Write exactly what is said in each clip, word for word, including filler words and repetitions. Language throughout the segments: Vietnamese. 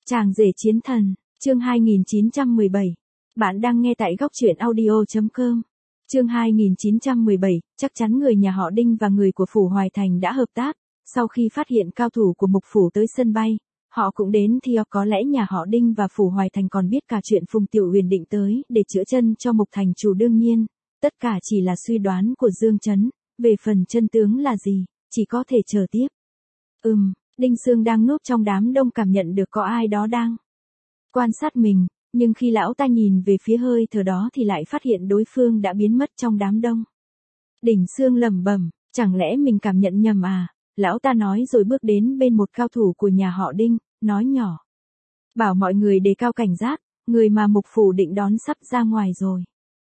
Chàng rể chiến thần, chương hai nghìn chín trăm mười bảy. Bạn đang nghe tại góc truyện audio chấm com. Chương hai nghìn chín trăm mười bảy, chắc chắn người nhà họ Đinh và người của Phủ Hoài Thành đã hợp tác. Sau khi phát hiện cao thủ của Mục Phủ tới sân bay, họ cũng đến thì có lẽ nhà họ Đinh và Phủ Hoài Thành còn biết cả chuyện Phùng Tiểu Huyền định tới để chữa chân cho Mục Thành Chủ. Đương nhiên, tất cả chỉ là suy đoán của Dương Chấn, về phần chân tướng là gì, chỉ có thể chờ tiếp. Ừm, Đinh Sương đang núp trong đám đông cảm nhận được có ai đó đang quan sát mình, nhưng khi lão ta nhìn về phía hơi thở đó thì lại phát hiện đối phương đã biến mất trong đám đông. Đinh Sương lẩm bẩm, chẳng lẽ mình cảm nhận nhầm à? Lão ta nói rồi bước đến bên một cao thủ của nhà họ Đinh, nói nhỏ. Bảo mọi người đề cao cảnh giác, người mà Mục Phủ định đón sắp ra ngoài rồi.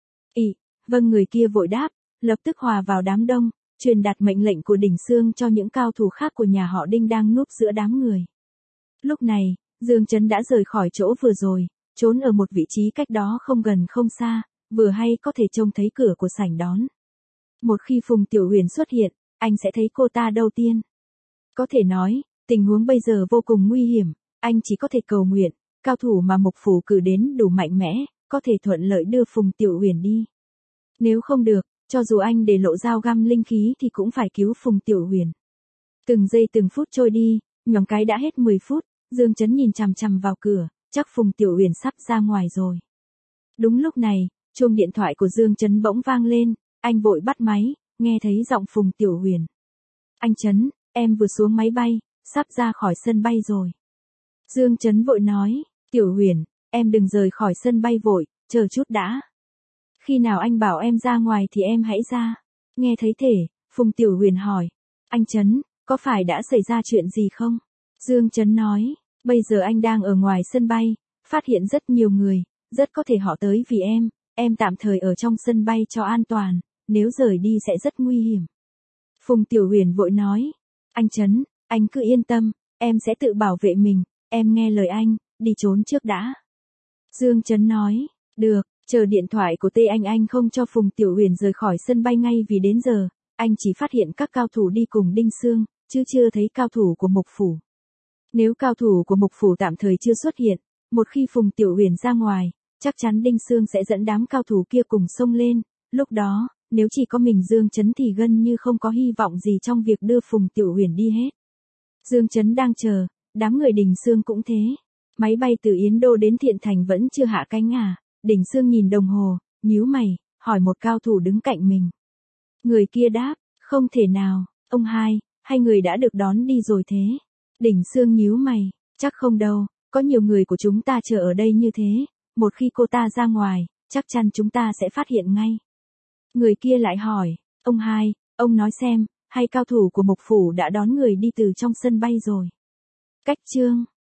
Ị, vâng, người kia vội đáp, lập tức hòa vào đám đông, truyền đạt mệnh lệnh của Đinh Sương cho những cao thủ khác của nhà họ Đinh đang núp giữa đám người. Lúc này, Dương Chấn đã rời khỏi chỗ vừa rồi, trốn ở một vị trí cách đó không gần không xa, vừa hay có thể trông thấy cửa của sảnh đón. Một khi Phùng Tiểu Huyền xuất hiện, anh sẽ thấy cô ta đầu tiên. Có thể nói, tình huống bây giờ vô cùng nguy hiểm, anh chỉ có thể cầu nguyện, cao thủ mà Mục Phủ cử đến đủ mạnh mẽ, có thể thuận lợi đưa Phùng Tiểu Huyền đi. Nếu không được, cho dù anh để lộ dao găm linh khí thì cũng phải cứu Phùng Tiểu Huyền. Từng giây từng phút trôi đi, nhoáng cái đã hết mười phút, Dương Chấn nhìn chằm chằm vào cửa, chắc Phùng Tiểu Huyền sắp ra ngoài rồi. Đúng lúc này, chuông điện thoại của Dương Chấn bỗng vang lên, anh vội bắt máy, nghe thấy giọng Phùng Tiểu Huyền. Anh Chấn, em vừa xuống máy bay, sắp ra khỏi sân bay rồi. Dương Chấn vội nói, Tiểu Huyền, em đừng rời khỏi sân bay vội, chờ chút đã. Khi nào anh bảo em ra ngoài thì em hãy ra. Nghe thấy thể, Phùng Tiểu Huyền hỏi, anh Chấn, có phải đã xảy ra chuyện gì không? Dương Chấn nói, bây giờ anh đang ở ngoài sân bay, phát hiện rất nhiều người, rất có thể họ tới vì em, em tạm thời ở trong sân bay cho an toàn, nếu rời đi sẽ rất nguy hiểm. Phùng Tiểu Huyền vội nói, anh Chấn, anh cứ yên tâm, em sẽ tự bảo vệ mình, em nghe lời anh, đi trốn trước đã. Dương Chấn nói, được, chờ điện thoại của Tê Anh Anh không cho Phùng Tiểu Huyền rời khỏi sân bay ngay vì đến giờ, anh chỉ phát hiện các cao thủ đi cùng Đinh Sương, chứ chưa thấy cao thủ của Mục Phủ. Nếu cao thủ của Mục Phủ tạm thời chưa xuất hiện, một khi Phùng Tiểu Huyền ra ngoài, chắc chắn Đinh Sương sẽ dẫn đám cao thủ kia cùng xông lên, lúc đó, nếu chỉ có mình Dương Chấn thì gần như không có hy vọng gì trong việc đưa Phùng Tiểu Huyền đi hết. Dương Chấn đang chờ, đám người Đinh Sương cũng thế. Máy bay từ Yến Đô đến Thiện Thành vẫn chưa hạ cánh à? Đinh Sương nhìn đồng hồ, nhíu mày, hỏi một cao thủ đứng cạnh mình. Người kia đáp, không thể nào, ông hai, hai người đã được đón đi rồi thế. Đinh Sương nhíu mày, chắc không đâu, có nhiều người của chúng ta chờ ở đây như thế, một khi cô ta ra ngoài, chắc chắn chúng ta sẽ phát hiện ngay. Người kia lại hỏi, ông hai, ông nói xem, hay cao thủ của Mục Phủ đã đón người đi từ trong sân bay rồi? Cách chương